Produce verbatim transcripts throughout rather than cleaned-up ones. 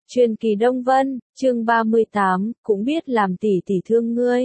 Truyền kỳ Đông Vân, chương ba mươi tám, cũng biết làm tỷ tỷ thương ngươi.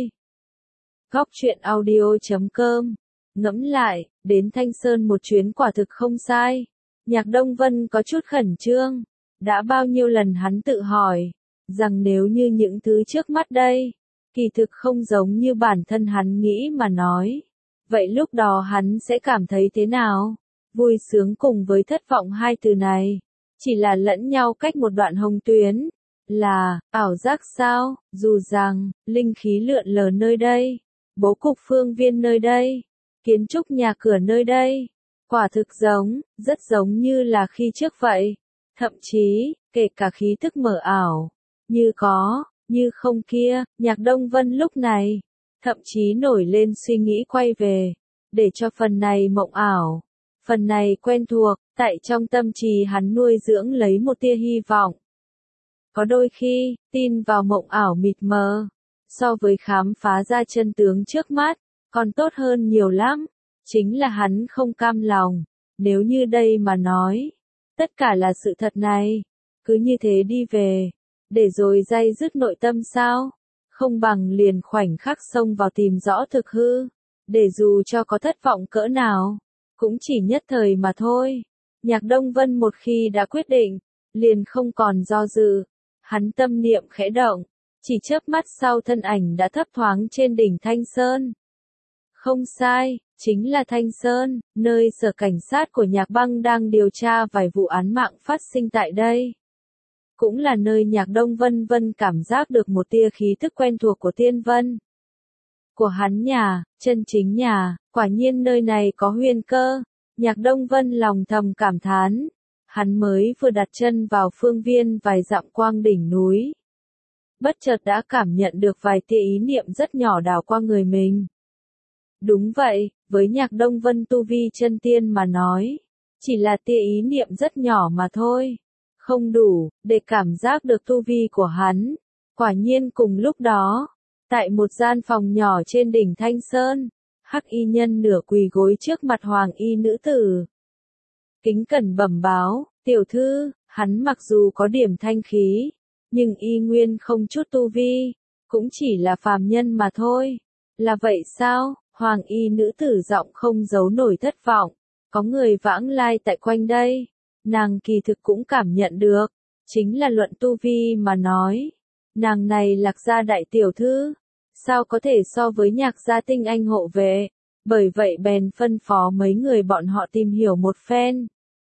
Góc truyện audio chấm com. Ngẫm lại, đến Thanh Sơn một chuyến quả thực không sai. Nhạc Đông Vân có chút khẩn trương. Đã bao nhiêu lần hắn tự hỏi, rằng nếu như những thứ trước mắt đây, kỳ thực không giống như bản thân hắn nghĩ mà nói. Vậy lúc đó hắn sẽ cảm thấy thế nào? Vui sướng cùng với thất vọng hai từ này chỉ là lẫn nhau cách một đoạn hồng tuyến, là ảo giác sao? Dù rằng linh khí lượn lờ nơi đây, bố cục phương viên nơi đây, kiến trúc nhà cửa nơi đây, quả thực giống, rất giống như là khi trước vậy. Thậm chí, kể cả khí thức mờ ảo, như có, như không kia, Nhạc Đông Vân lúc này, thậm chí nổi lên suy nghĩ quay về, để cho phần này mộng ảo, phần này quen thuộc, tại trong tâm trí hắn nuôi dưỡng lấy một tia hy vọng. Có đôi khi, tin vào mộng ảo mịt mờ, so với khám phá ra chân tướng trước mắt, còn tốt hơn nhiều lắm. Chính là hắn không cam lòng, nếu như đây mà nói, tất cả là sự thật này, cứ như thế đi về, để rồi day dứt nội tâm sao? Không bằng liền khoảnh khắc xông vào tìm rõ thực hư, để dù cho có thất vọng cỡ nào, cũng chỉ nhất thời mà thôi. Nhạc Đông Vân một khi đã quyết định, liền không còn do dự, hắn tâm niệm khẽ động, chỉ chớp mắt sau thân ảnh đã thấp thoáng trên đỉnh Thanh Sơn. Không sai, chính là Thanh Sơn, nơi sở cảnh sát của Nhạc Băng đang điều tra vài vụ án mạng phát sinh tại đây. Cũng là nơi Nhạc Đông Vân Vân cảm giác được một tia khí thức quen thuộc của Tiên Vân. Của hắn nhà, chân chính nhà, quả nhiên nơi này có huyền cơ. Nhạc Đông Vân lòng thầm cảm thán, hắn mới vừa đặt chân vào phương viên vài dặm quang đỉnh núi. Bất chợt đã cảm nhận được vài tia ý niệm rất nhỏ đảo qua người mình. Đúng vậy, với Nhạc Đông Vân tu vi chân tiên mà nói, chỉ là tia ý niệm rất nhỏ mà thôi. Không đủ, để cảm giác được tu vi của hắn. Quả nhiên cùng lúc đó, tại một gian phòng nhỏ trên đỉnh Thanh Sơn, Hắc y nhân nửa quỳ gối trước mặt hoàng y nữ tử. Kính cẩn bẩm báo, tiểu thư, hắn mặc dù có điểm thanh khí, nhưng y nguyên không chút tu vi, cũng chỉ là phàm nhân mà thôi. Là vậy sao? Hoàng y nữ tử giọng không giấu nổi thất vọng. Có người vãng lai tại quanh đây, nàng kỳ thực cũng cảm nhận được, chính là luận tu vi mà nói. Nàng này Lạc gia đại tiểu thư, sao có thể so với Nhạc gia tinh anh hộ vệ, bởi vậy bèn phân phó mấy người bọn họ tìm hiểu một phen.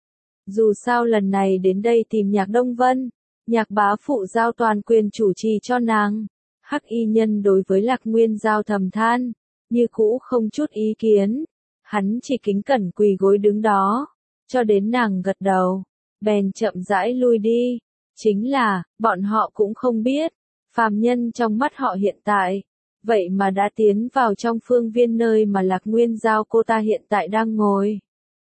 Dù sao lần này đến đây tìm Nhạc Đông Vân, Nhạc bá phụ giao toàn quyền chủ trì cho nàng. Hắc y nhân đối với Lạc Nguyên giao thầm than, như cũ không chút ý kiến, hắn chỉ kính cẩn quỳ gối đứng đó, cho đến nàng gật đầu, bèn chậm rãi lui đi. Chính là, bọn họ cũng không biết, phàm nhân trong mắt họ hiện tại, vậy mà đã tiến vào trong phương viên nơi mà Lạc Nguyên giao cô ta hiện tại đang ngồi.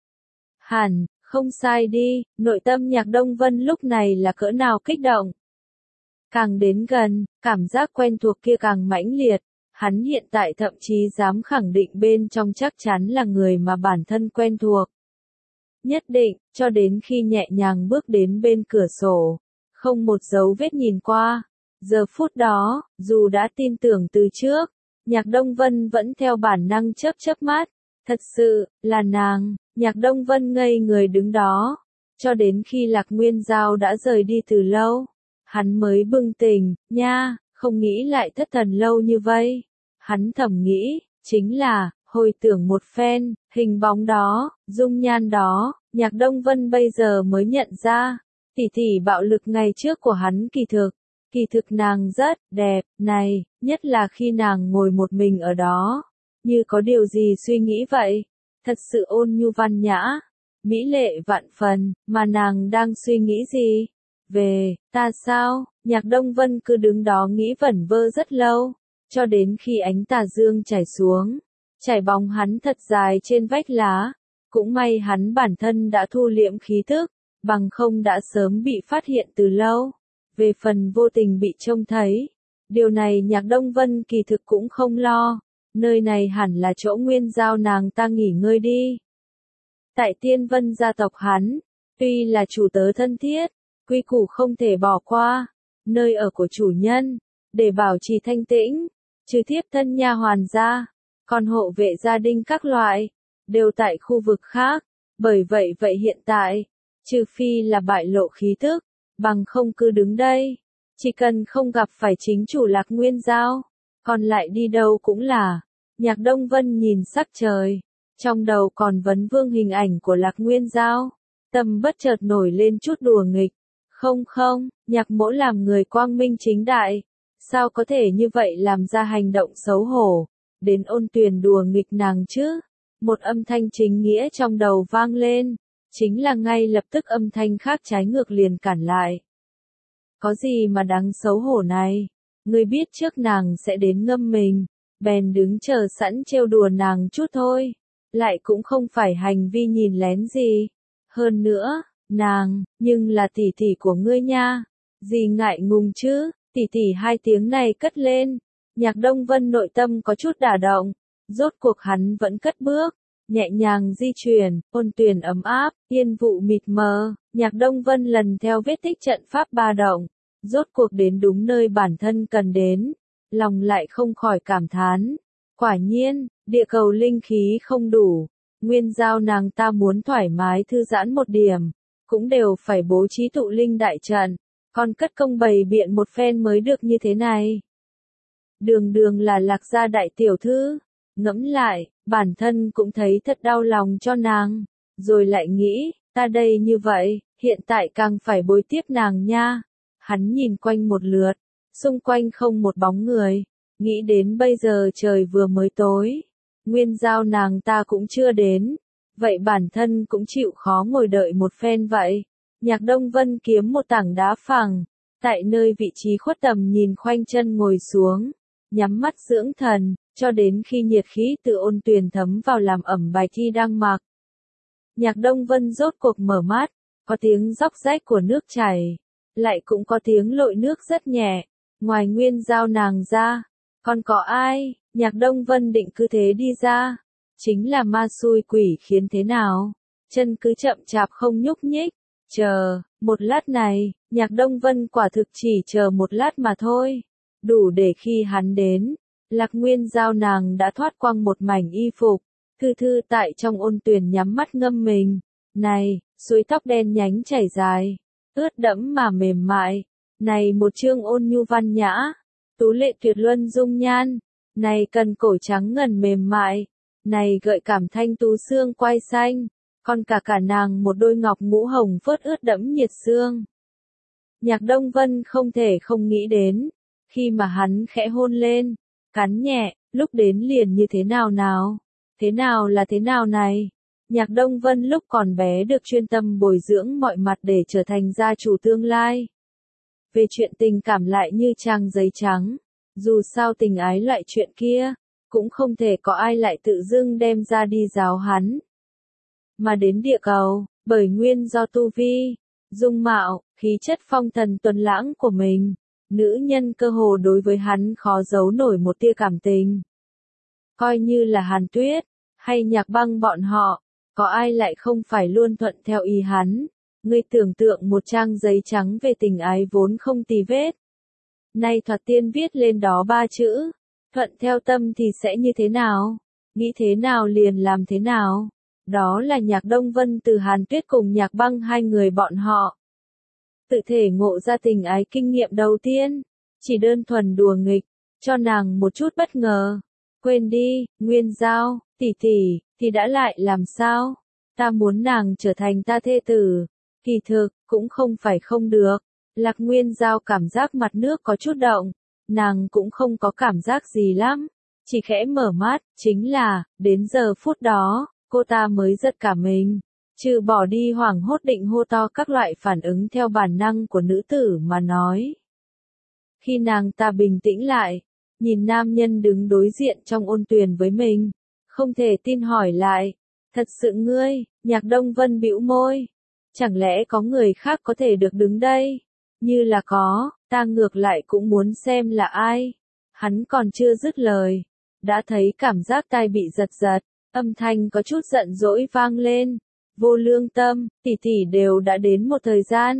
Hẳn, không sai đi, nội tâm Nhạc Đông Vân lúc này là cỡ nào kích động. Càng đến gần, cảm giác quen thuộc kia càng mãnh liệt, hắn hiện tại thậm chí dám khẳng định bên trong chắc chắn là người mà bản thân quen thuộc. Nhất định, cho đến khi nhẹ nhàng bước đến bên cửa sổ, không một dấu vết nhìn qua. Giờ phút đó, dù đã tin tưởng từ trước, Nhạc Đông Vân vẫn theo bản năng chớp chớp mắt. Thật sự, là nàng. Nhạc Đông Vân ngây người đứng đó, cho đến khi Lạc Nguyên Giao đã rời đi từ lâu. Hắn mới bừng tỉnh, nha, không nghĩ lại thất thần lâu như vậy. Hắn thầm nghĩ, chính là, hồi tưởng một phen, hình bóng đó, dung nhan đó, Nhạc Đông Vân bây giờ mới nhận ra, tỷ tỷ bạo lực ngày trước của hắn kỳ thực. Kỳ thực nàng rất đẹp, này, nhất là khi nàng ngồi một mình ở đó, như có điều gì suy nghĩ vậy, thật sự ôn nhu văn nhã, mỹ lệ vạn phần, mà nàng đang suy nghĩ gì? Về, ta sao? Nhạc Đông Vân cứ đứng đó nghĩ vẩn vơ rất lâu, cho đến khi ánh tà dương chảy xuống, chảy bóng hắn thật dài trên vách lá, cũng may hắn bản thân đã thu liễm khí thức, bằng không đã sớm bị phát hiện từ lâu. Về phần vô tình bị trông thấy, điều này Nhạc Đông Vân kỳ thực cũng không lo, nơi này hẳn là chỗ Nguyên giao nàng ta nghỉ ngơi đi. Tại Tiên Vân gia tộc hắn, tuy là chủ tớ thân thiết, quy củ không thể bỏ qua, nơi ở của chủ nhân, để bảo trì thanh tĩnh, trừ thiếp thân nha hoàn ra, còn hộ vệ gia đình các loại, đều tại khu vực khác, bởi vậy vậy hiện tại, trừ phi là bại lộ khí tức, bằng không cứ đứng đây, chỉ cần không gặp phải chính chủ Lạc Nguyên Giao, còn lại đi đâu cũng là. Nhạc Đông Vân nhìn sắc trời, trong đầu còn vấn vương hình ảnh của Lạc Nguyên Giao, tâm bất chợt nổi lên chút đùa nghịch. Không không, Nhạc Mỗ làm người quang minh chính đại, sao có thể như vậy làm ra hành động xấu hổ, đến Ôn Tuyền đùa nghịch nàng chứ? Một âm thanh chính nghĩa trong đầu vang lên, chính là ngay lập tức âm thanh khác trái ngược liền cản lại. Có gì mà đáng xấu hổ này? Ngươi biết trước nàng sẽ đến ngâm mình, bèn đứng chờ sẵn trêu đùa nàng chút thôi, lại cũng không phải hành vi nhìn lén gì. Hơn nữa, nàng, nhưng là tỷ tỷ của ngươi nha, gì ngại ngùng chứ? Tỷ tỷ hai tiếng này cất lên, Nhạc Đông Vân nội tâm có chút đả động, rốt cuộc hắn vẫn cất bước, nhẹ nhàng di chuyển, Ôn Tuyền ấm áp, yên vụ mịt mờ, Nhạc Đông Vân lần theo vết tích trận pháp ba động, rốt cuộc đến đúng nơi bản thân cần đến, lòng lại không khỏi cảm thán, quả nhiên, địa cầu linh khí không đủ, Nguyên Giao nàng ta muốn thoải mái thư giãn một điểm, cũng đều phải bố trí tụ linh đại trận, còn cất công bày biện một phen mới được như thế này. Đường đường là Lạc gia đại tiểu thư, ngẫm lại, bản thân cũng thấy thật đau lòng cho nàng, rồi lại nghĩ, ta đây như vậy, hiện tại càng phải bồi tiếp nàng nha. Hắn nhìn quanh một lượt, xung quanh không một bóng người, nghĩ đến bây giờ trời vừa mới tối, Nguyên Giao nàng ta cũng chưa đến, vậy bản thân cũng chịu khó ngồi đợi một phen vậy. Nhạc Đông Vân kiếm một tảng đá phẳng, tại nơi vị trí khuất tầm nhìn khoanh chân ngồi xuống, nhắm mắt dưỡng thần, cho đến khi nhiệt khí từ Ôn Tuyền thấm vào làm ẩm bài thi đang mặc. Nhạc Đông Vân rốt cuộc mở mắt, có tiếng róc rách của nước chảy, lại cũng có tiếng lội nước rất nhẹ, ngoài Nguyên Giao nàng ra, còn có ai? Nhạc Đông Vân định cứ thế đi ra, chính là ma xui quỷ khiến thế nào, chân cứ chậm chạp không nhúc nhích, chờ, một lát này, Nhạc Đông Vân quả thực chỉ chờ một lát mà thôi, đủ để khi hắn đến, Lạc Nguyên Giao nàng đã thoát quăng một mảnh y phục, thư thư tại trong Ôn Tuyền nhắm mắt ngâm mình, này, suối tóc đen nhánh chảy dài, ướt đẫm mà mềm mại, này một chương ôn nhu văn nhã, tú lệ tuyệt luân dung nhan, này cần cổ trắng ngần mềm mại, này gợi cảm thanh tú xương quai xanh, còn cả cả nàng một đôi ngọc ngũ hồng phớt ướt đẫm nhiệt xương. Nhạc Đông Vân không thể không nghĩ đến, khi mà hắn khẽ hôn lên, cắn nhẹ, lúc đến liền như thế nào nào, thế nào là thế nào này. Nhạc Đông Vân lúc còn bé được chuyên tâm bồi dưỡng mọi mặt để trở thành gia chủ tương lai. Về chuyện tình cảm lại như trang giấy trắng, dù sao tình ái loại chuyện kia, cũng không thể có ai lại tự dưng đem ra đi giáo hắn. Mà đến địa cầu, bởi nguyên do tu vi, dung mạo, khí chất phong thần tuấn lãng của mình, nữ nhân cơ hồ đối với hắn khó giấu nổi một tia cảm tình. Coi như là Hàn Tuyết, hay Nhạc Băng bọn họ, có ai lại không phải luôn thuận theo ý hắn. Ngươi tưởng tượng một trang giấy trắng về tình ái vốn không tì vết. Nay thoạt tiên viết lên đó ba chữ, thuận theo tâm thì sẽ như thế nào? Nghĩ thế nào liền làm thế nào? Đó là Nhạc Đông Vân từ Hàn Tuyết cùng Nhạc Băng hai người bọn họ. Tự thể ngộ ra tình ái kinh nghiệm đầu tiên, chỉ đơn thuần đùa nghịch, cho nàng một chút bất ngờ. Quên đi, Nguyên Giao, tỷ tỷ, thì đã lại làm sao? Ta muốn nàng trở thành ta thê tử. Kỳ thực, cũng không phải không được. Lạc Nguyên Giao cảm giác mặt nước có chút động, nàng cũng không có cảm giác gì lắm, chỉ khẽ mở mắt, chính là, đến giờ phút đó, cô ta mới giật cả mình, trừ bỏ đi hoảng hốt định hô to các loại phản ứng theo bản năng của nữ tử mà nói. Khi nàng ta bình tĩnh lại, nhìn nam nhân đứng đối diện trong Ôn Tuyền với mình, không thể tin hỏi lại, thật sự ngươi? Nhạc Đông Vân bĩu môi. Chẳng lẽ có người khác có thể được đứng đây? Như là có, ta ngược lại cũng muốn xem là ai. Hắn còn chưa dứt lời, đã thấy cảm giác tai bị giật giật, âm thanh có chút giận dỗi vang lên. Vô lương tâm, tỷ tỷ đều đã đến một thời gian,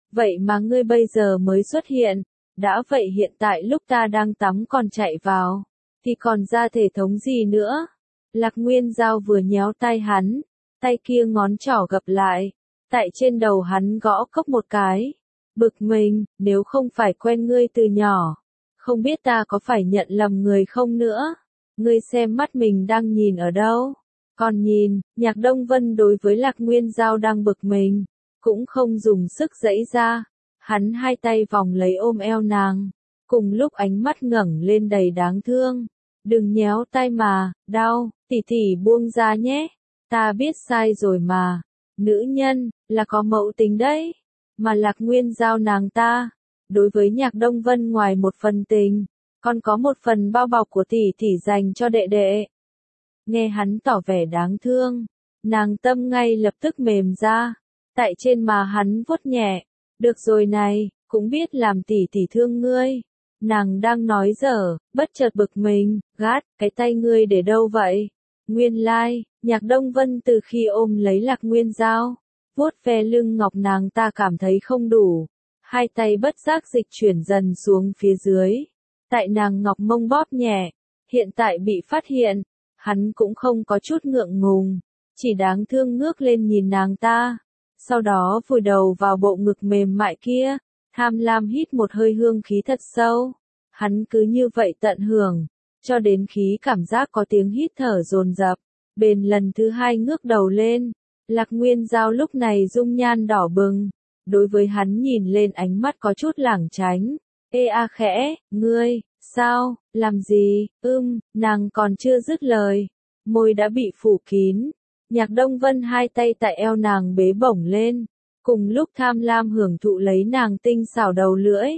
vậy mà ngươi bây giờ mới xuất hiện, đã vậy hiện tại lúc ta đang tắm còn chạy vào, thì còn ra thể thống gì nữa? Lạc Nguyên Giao vừa nhéo tay hắn, tay kia ngón trỏ gập lại, tại trên đầu hắn gõ cốc một cái, bực mình, nếu không phải quen ngươi từ nhỏ, không biết ta có phải nhận lầm người không nữa, ngươi xem mắt mình đang nhìn ở đâu, còn nhìn, Nhạc Đông Vân đối với Lạc Nguyên Giao đang bực mình, cũng không dùng sức giãy ra, hắn hai tay vòng lấy ôm eo nàng, cùng lúc ánh mắt ngẩng lên đầy đáng thương, đừng nhéo tay mà, đau, tỷ tỷ buông ra nhé, ta biết sai rồi mà, nữ nhân, là có mẫu tính đấy, mà Lạc Nguyên Giao nàng ta, đối với Nhạc Đông Vân ngoài một phần tình, còn có một phần bao bọc của tỷ tỷ dành cho đệ đệ. Nghe hắn tỏ vẻ đáng thương, nàng tâm ngay lập tức mềm ra, tại trên má hắn vuốt nhẹ, được rồi này, cũng biết làm tỷ tỷ thương ngươi. Nàng đang nói dở, bất chợt bực mình, gát, cái tay ngươi để đâu vậy? Nguyên lai, like, Nhạc Đông Vân từ khi ôm lấy Lạc Nguyên Giao, vuốt ve lưng ngọc nàng ta cảm thấy không đủ, hai tay bất giác dịch chuyển dần xuống phía dưới, tại nàng ngọc mông bóp nhẹ, hiện tại bị phát hiện, hắn cũng không có chút ngượng ngùng, chỉ đáng thương ngước lên nhìn nàng ta, sau đó vùi đầu vào bộ ngực mềm mại kia, tham lam hít một hơi hương khí thật sâu, hắn cứ như vậy tận hưởng, cho đến khí cảm giác có tiếng hít thở dồn dập, bền lần thứ hai ngước đầu lên, Lạc Nguyên Giao lúc này dung nhan đỏ bừng, đối với hắn nhìn lên ánh mắt có chút lảng tránh, ê a khẽ, ngươi, sao, làm gì, ưm, nàng còn chưa dứt lời, môi đã bị phủ kín, Nhạc Đông Vân hai tay tại eo nàng bế bổng lên, cùng lúc tham lam hưởng thụ lấy nàng tinh xảo đầu lưỡi.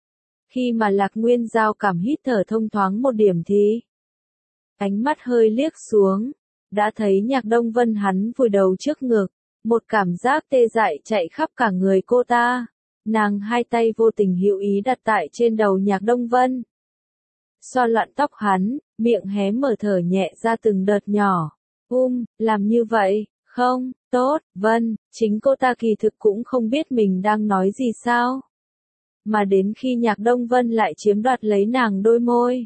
Khi mà Lạc Nguyên Giao cảm hít thở thông thoáng một điểm thì ánh mắt hơi liếc xuống, đã thấy Nhạc Đông Vân hắn vùi đầu trước ngực, một cảm giác tê dại chạy khắp cả người cô ta. Nàng hai tay vô tình hữu ý đặt tại trên đầu Nhạc Đông Vân. Xoa loạn tóc hắn, miệng hé mở thở nhẹ ra từng đợt nhỏ. Um, làm như vậy, không, tốt, Vân, chính cô ta kỳ thực cũng không biết mình đang nói gì sao. Mà đến khi Nhạc Đông Vân lại chiếm đoạt lấy nàng đôi môi.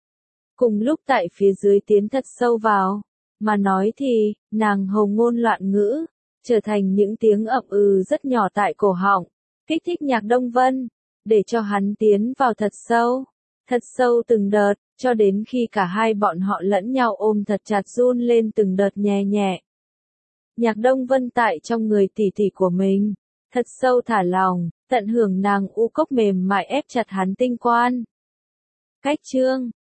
Cùng lúc tại phía dưới tiến thật sâu vào, mà nói thì, nàng hầu ngôn loạn ngữ, trở thành những tiếng ậm ừ rất nhỏ tại cổ họng, kích thích Nhạc Đông Vân, để cho hắn tiến vào thật sâu, thật sâu từng đợt, cho đến khi cả hai bọn họ lẫn nhau ôm thật chặt run lên từng đợt nhẹ nhẹ. Nhạc Đông Vân tại trong người tỷ tỷ của mình, thật sâu thả lòng, tận hưởng nàng u cốc mềm mại ép chặt hắn tinh quan. Cách chương